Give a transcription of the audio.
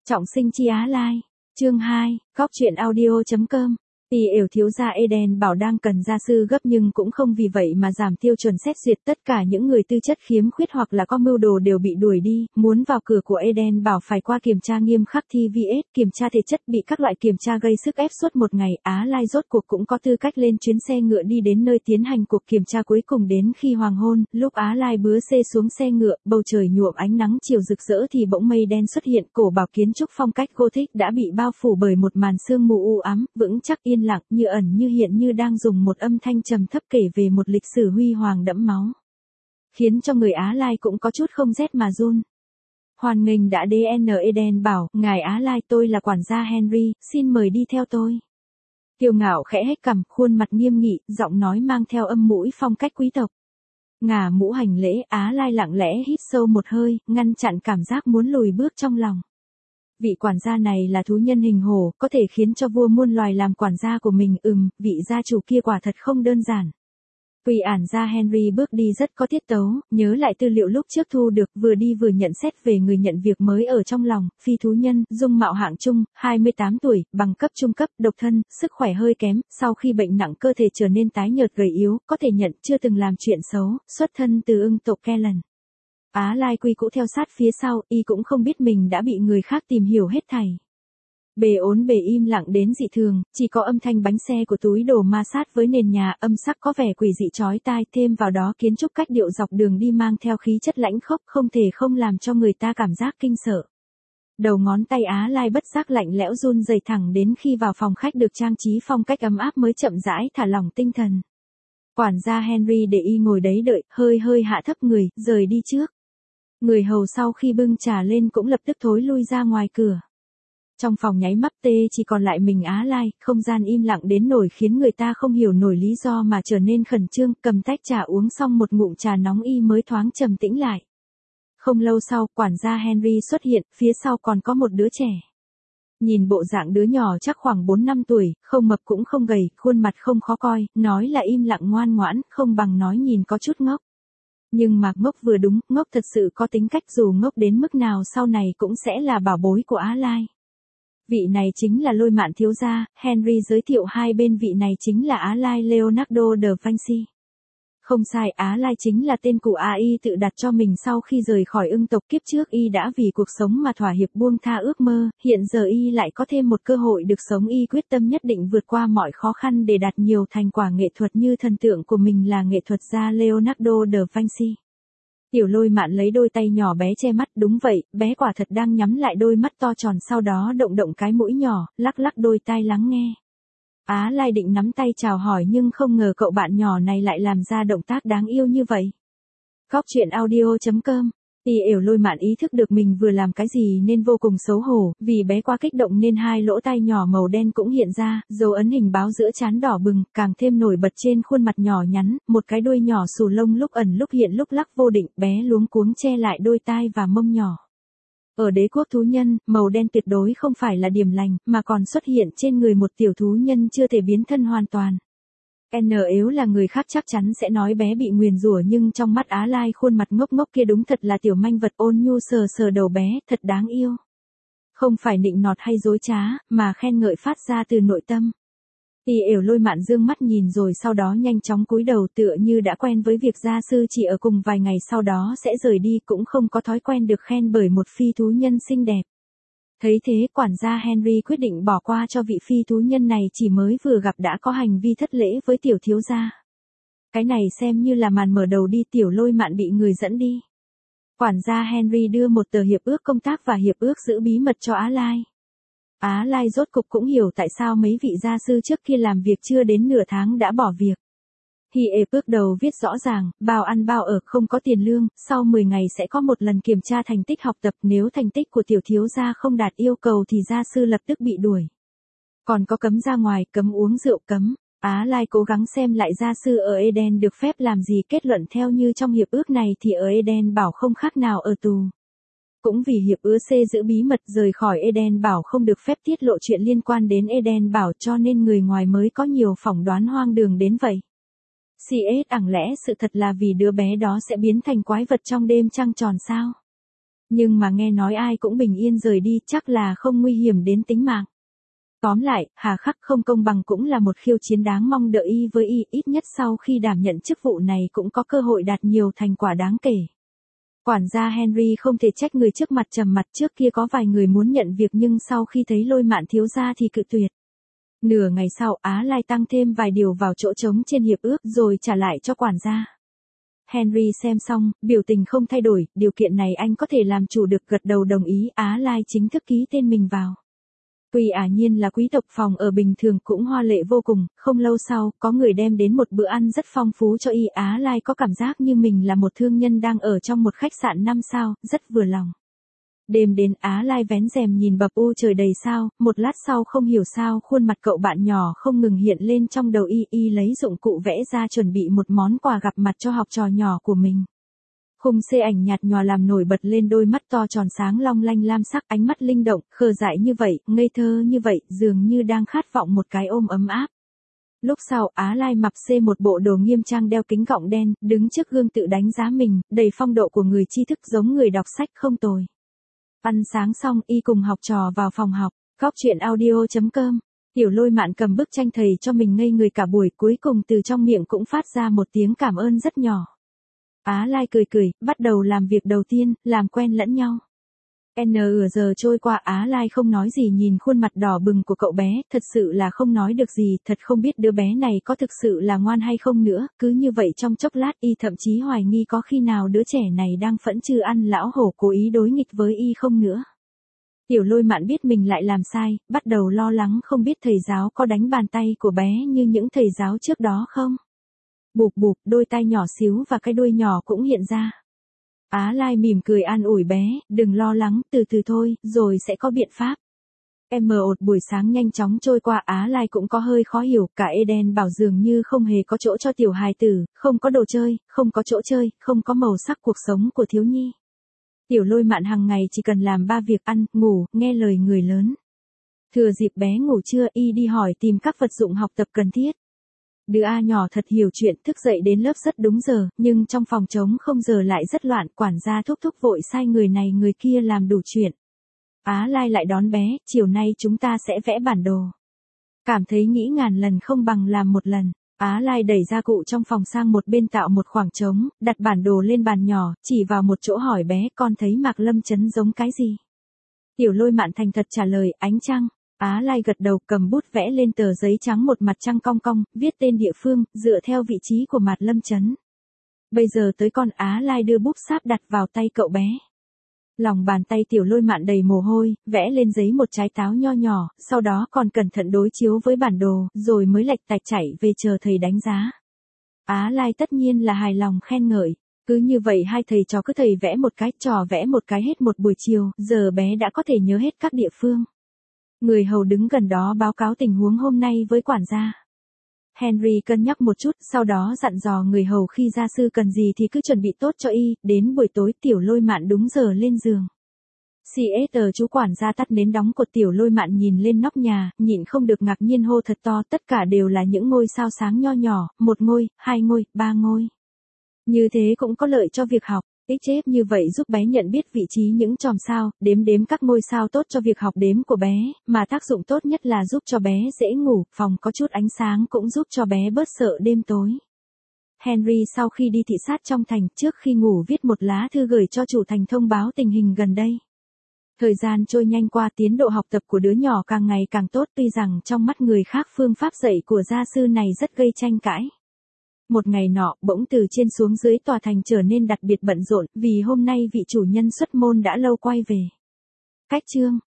Trọng sinh chi Á Lai. Chương 2, góc truyện audio.com. Tỳ ểu thiếu gia Eden Bảo đang cần gia sư gấp nhưng cũng không vì vậy mà giảm tiêu chuẩn xét duyệt, tất cả những người tư chất khiếm khuyết hoặc là có mưu đồ đều bị đuổi đi, muốn vào cửa của Eden Bảo phải qua kiểm tra nghiêm khắc TVS, kiểm tra thể chất, bị các loại kiểm tra gây sức ép suốt một ngày. Á Lai rốt cuộc cũng có tư cách lên chuyến xe ngựa đi đến nơi tiến hành cuộc kiểm tra cuối cùng. Đến khi hoàng hôn, lúc Á Lai bứa xê xuống xe ngựa, bầu trời nhuộm ánh nắng chiều rực rỡ thì bỗng mây đen xuất hiện, cổ bảo kiến trúc phong cách Gothic đã bị bao phủ bởi một màn sương mù u ám, vững chắc yên lặng, như ẩn như hiện, như đang dùng một âm thanh trầm thấp kể về một lịch sử huy hoàng đẫm máu, khiến cho người Á Lai cũng có chút không rét mà run. Hoan nghênh đã đến Eden Bảo, ngài Á Lai, tôi là quản gia Henry, xin mời đi theo tôi. Kiêu ngạo khẽ hếch cằm, khuôn mặt nghiêm nghị, giọng nói mang theo âm mũi phong cách quý tộc. Ngả mũ hành lễ, Á Lai lặng lẽ hít sâu một hơi, ngăn chặn cảm giác muốn lùi bước trong lòng. Vị quản gia này là thú nhân hình hổ, có thể khiến cho vua muôn loài làm quản gia của mình. Vị gia chủ kia quả thật không đơn giản. Quỷ ản gia Henry bước đi rất có tiết tấu, nhớ lại tư liệu lúc trước thu được, vừa đi vừa nhận xét về người nhận việc mới ở trong lòng. Phi thú nhân, dung mạo hạng trung, 28 tuổi, bằng cấp trung cấp, độc thân, sức khỏe hơi kém, sau khi bệnh nặng cơ thể trở nên tái nhợt gầy yếu, có thể nhận, chưa từng làm chuyện xấu, xuất thân từ ưng tộc Kellen. Á Lai quy cũ theo sát phía sau, y cũng không biết mình đã bị người khác tìm hiểu hết thảy. Bề ốn bề im lặng đến dị thường, chỉ có âm thanh bánh xe của túi đồ ma sát với nền nhà, âm sắc có vẻ quỷ dị chói tai, thêm vào đó kiến trúc cách điệu dọc đường đi mang theo khí chất lãnh khốc, không thể không làm cho người ta cảm giác kinh sợ. Đầu ngón tay Á Lai bất giác lạnh lẽo run rẩy, thẳng đến khi vào phòng khách được trang trí phong cách ấm áp mới chậm rãi thả lỏng tinh thần. Quản gia Henry để y ngồi đấy đợi, hơi hạ thấp người, rời đi trước. Người hầu sau khi bưng trà lên cũng lập tức thối lui ra ngoài cửa. Trong phòng nháy mắt chỉ còn lại mình Á Lai, không gian im lặng đến nổi khiến người ta không hiểu nổi lý do mà trở nên khẩn trương. Cầm tách trà uống xong một ngụm trà nóng y mới thoáng trầm tĩnh lại. Không lâu sau, quản gia Henry xuất hiện, phía sau còn có một đứa trẻ. Nhìn bộ dạng đứa nhỏ chắc khoảng 4-5 tuổi, không mập cũng không gầy, khuôn mặt không khó coi, nói là im lặng ngoan ngoãn, không bằng nói nhìn có chút ngốc. Nhưng mà ngốc vừa đúng, ngốc thật sự có tính cách, dù ngốc đến mức nào sau này cũng sẽ là bảo bối của Á Lai. Vị này chính là Lôi Mạn thiếu gia. Henry giới thiệu hai bên, vị này chính là Á Lai Leonardo da Vinci. Không sai, Á Lai chính là tên cụ y tự đặt cho mình sau khi rời khỏi ưng tộc. Kiếp trước y đã vì cuộc sống mà thỏa hiệp buông tha ước mơ, hiện giờ y lại có thêm một cơ hội được sống, y quyết tâm nhất định vượt qua mọi khó khăn để đạt nhiều thành quả nghệ thuật như thần tượng của mình là nghệ thuật gia Leonardo da Vinci. Tiểu Lôi Mạn lấy đôi tay nhỏ bé che mắt, đúng vậy, bé quả thật đang nhắm lại đôi mắt to tròn, sau đó động cái mũi nhỏ, lắc đôi tai lắng nghe. Á Lai định nắm tay chào hỏi nhưng không ngờ cậu bạn nhỏ này lại làm ra động tác đáng yêu như vậy. Góc truyện audio.com. Tỳ ểu Lôi Mạn ý thức được mình vừa làm cái gì nên vô cùng xấu hổ, vì bé quá kích động nên hai lỗ tai nhỏ màu đen cũng hiện ra, dấu ấn hình báo giữa trán đỏ bừng, càng thêm nổi bật trên khuôn mặt nhỏ nhắn, một cái đuôi nhỏ xù lông lúc ẩn lúc hiện lúc lắc vô định, bé luống cuống che lại đôi tai và mông nhỏ. Ở đế quốc thú nhân, màu đen tuyệt đối không phải là điểm lành, mà còn xuất hiện trên người một tiểu thú nhân chưa thể biến thân hoàn toàn. Nếu là người khác chắc chắn sẽ nói bé bị nguyền rủa, nhưng trong mắt Á Lai khuôn mặt ngốc kia đúng thật là tiểu manh vật, ôn nhu sờ đầu bé, thật đáng yêu. Không phải nịnh nọt hay dối trá, mà khen ngợi phát ra từ nội tâm. Tỳ ểu Lôi Mạn dương mắt nhìn rồi sau đó nhanh chóng cúi đầu, tựa như đã quen với việc gia sư chỉ ở cùng vài ngày sau đó sẽ rời đi, cũng không có thói quen được khen bởi một phi thú nhân xinh đẹp. Thấy thế, quản gia Henry quyết định bỏ qua cho vị phi thú nhân này, chỉ mới vừa gặp đã có hành vi thất lễ với tiểu thiếu gia. Cái này xem như là màn mở đầu đi. Tiểu Lôi Mạn bị người dẫn đi. Quản gia Henry đưa một tờ hiệp ước công tác và hiệp ước giữ bí mật cho Á Lai. Á Lai rốt cục cũng hiểu tại sao mấy vị gia sư trước kia làm việc chưa đến nửa tháng đã bỏ việc. Hiệp ước đầu viết rõ ràng, bao ăn bao ở, không có tiền lương, sau 10 ngày sẽ có một lần kiểm tra thành tích học tập, nếu thành tích của tiểu thiếu gia không đạt yêu cầu thì gia sư lập tức bị đuổi. Còn có cấm ra ngoài, cấm uống rượu, cấm. Á Lai cố gắng xem lại gia sư ở Eden được phép làm gì, kết luận theo như trong hiệp ước này thì ở Eden Bảo không khác nào ở tù. Cũng vì hiệp ước giữ bí mật, rời khỏi Eden Bảo không được phép tiết lộ chuyện liên quan đến Eden Bảo, cho nên người ngoài mới có nhiều phỏng đoán hoang đường đến vậy. CS, chẳng lẽ sự thật là vì đứa bé đó sẽ biến thành quái vật trong đêm trăng tròn sao? Nhưng mà nghe nói ai cũng bình yên rời đi chắc là không nguy hiểm đến tính mạng. Tóm lại, hà khắc không công bằng cũng là một khiêu chiến đáng mong đợi y với y, ít nhất sau khi đảm nhận chức vụ này cũng có cơ hội đạt nhiều thành quả đáng kể. Quản gia Henry không thể trách người trước mặt trầm mặt, trước kia có vài người muốn nhận việc nhưng sau khi thấy Lôi Mạn thiếu gia thì cự tuyệt. Nửa ngày sau Á Lai tăng thêm vài điều vào chỗ trống trên hiệp ước rồi trả lại cho quản gia. Henry xem xong, biểu tình không thay đổi, điều kiện này anh có thể làm chủ được, gật đầu đồng ý. Á Lai chính thức ký tên mình vào. Tuy ả nhiên là quý tộc, phòng ở bình thường cũng hoa lệ vô cùng, không lâu sau, có người đem đến một bữa ăn rất phong phú cho y. Á Lai có cảm giác như mình là một thương nhân đang ở trong một khách sạn 5 sao, rất vừa lòng. Đêm đến Á Lai vén rèm nhìn bập u trời đầy sao, một lát sau không hiểu sao khuôn mặt cậu bạn nhỏ không ngừng hiện lên trong đầu y lấy dụng cụ vẽ ra chuẩn bị một món quà gặp mặt cho học trò nhỏ của mình. Khung xê ảnh nhạt nhòa làm nổi bật lên đôi mắt to tròn sáng long lanh lam sắc, ánh mắt linh động, khờ dại như vậy, ngây thơ như vậy, dường như đang khát vọng một cái ôm ấm áp. Lúc sau Á Lai mặc xê một bộ đồ nghiêm trang, đeo kính gọng đen, đứng trước gương tự đánh giá mình, đầy phong độ của người tri thức, giống người đọc sách không tồi. Ăn sáng xong y cùng học trò vào phòng học. Góc chuyện audio.com. Tiểu Lôi Mạn cầm bức tranh thầy cho mình ngây người cả buổi, cuối cùng từ trong miệng cũng phát ra một tiếng cảm ơn rất nhỏ. Á Lai cười cười, bắt đầu làm việc đầu tiên, làm quen lẫn nhau. Nửa giờ trôi qua Á Lai không nói gì nhìn khuôn mặt đỏ bừng của cậu bé, thật sự là không nói được gì, thật không biết đứa bé này có thực sự là ngoan hay không nữa, cứ như vậy trong chốc lát y thậm chí hoài nghi có khi nào đứa trẻ này đang phẫn trừ ăn lão hổ cố ý đối nghịch với y không nữa. Tiểu Lôi Mạn biết mình lại làm sai, bắt đầu lo lắng không biết thầy giáo có đánh bàn tay của bé như những thầy giáo trước đó không. Bụp bụp, đôi tai nhỏ xíu và cái đuôi nhỏ cũng hiện ra. Á Lai mỉm cười an ủi bé, đừng lo lắng, từ từ thôi, rồi sẽ có biện pháp. Buổi sáng nhanh chóng trôi qua, Á Lai cũng có hơi khó hiểu, cả Eden bảo dường như không hề có chỗ cho tiểu hài tử, không có đồ chơi, không có chỗ chơi, không có màu sắc cuộc sống của thiếu nhi. Tiểu Lôi Mạn hàng ngày chỉ cần làm 3 việc: ăn, ngủ, nghe lời người lớn. Thừa dịp bé ngủ trưa y đi hỏi tìm các vật dụng học tập cần thiết. Đứa A nhỏ thật hiểu chuyện, thức dậy đến lớp rất đúng giờ, nhưng trong phòng trống không giờ lại rất loạn, quản gia thúc thúc vội sai người này người kia làm đủ chuyện. Á Lai lại đón bé, chiều nay chúng ta sẽ vẽ bản đồ. Cảm thấy nghĩ ngàn lần không bằng làm một lần. Á Lai đẩy gia cụ trong phòng sang một bên tạo một khoảng trống, đặt bản đồ lên bàn nhỏ, chỉ vào một chỗ hỏi bé, con thấy Mạc Lâm Chấn giống cái gì? Tiểu Lôi Mạn thành thật trả lời, ánh trăng. Á Lai gật đầu, cầm bút vẽ lên tờ giấy trắng một mặt trăng cong cong, viết tên địa phương, dựa theo vị trí của Mạc Lâm Chấn. Bây giờ tới con. Á Lai đưa bút sáp đặt vào tay cậu bé. Lòng bàn tay Tiểu Lôi Mạn đầy mồ hôi, vẽ lên giấy một trái táo nho nhỏ, sau đó còn cẩn thận đối chiếu với bản đồ, rồi mới lạch tạch chạy về chờ thầy đánh giá. Á Lai tất nhiên là hài lòng khen ngợi. Cứ như vậy hai thầy trò cứ thầy vẽ một cái, trò vẽ một cái hết một buổi chiều, giờ bé đã có thể nhớ hết các địa phương. Người hầu đứng gần đó báo cáo tình huống hôm nay với quản gia. Henry cân nhắc một chút, sau đó dặn dò người hầu khi gia sư cần gì thì cứ chuẩn bị tốt cho y. Đến buổi tối Tiểu Lôi Mạn đúng giờ lên giường. Chú quản gia tắt nến đóng cột. Tiểu Lôi Mạn nhìn lên nóc nhà, nhịn không được ngạc nhiên hô thật to, tất cả đều là những ngôi sao sáng nho nhỏ, 1 ngôi, 2 ngôi, 3 ngôi. Như thế cũng có lợi cho việc học. Xếp như vậy giúp bé nhận biết vị trí những chòm sao, đếm các ngôi sao tốt cho việc học đếm của bé, mà tác dụng tốt nhất là giúp cho bé dễ ngủ, phòng có chút ánh sáng cũng giúp cho bé bớt sợ đêm tối. Henry sau khi đi thị sát trong thành, trước khi ngủ viết một lá thư gửi cho chủ thành thông báo tình hình gần đây. Thời gian trôi nhanh qua, tiến độ học tập của đứa nhỏ càng ngày càng tốt, tuy rằng trong mắt người khác phương pháp dạy của gia sư này rất gây tranh cãi. Một ngày nọ, bỗng từ trên xuống dưới tòa thành trở nên đặc biệt bận rộn, vì hôm nay vị chủ nhân xuất môn đã lâu quay về. Cách chương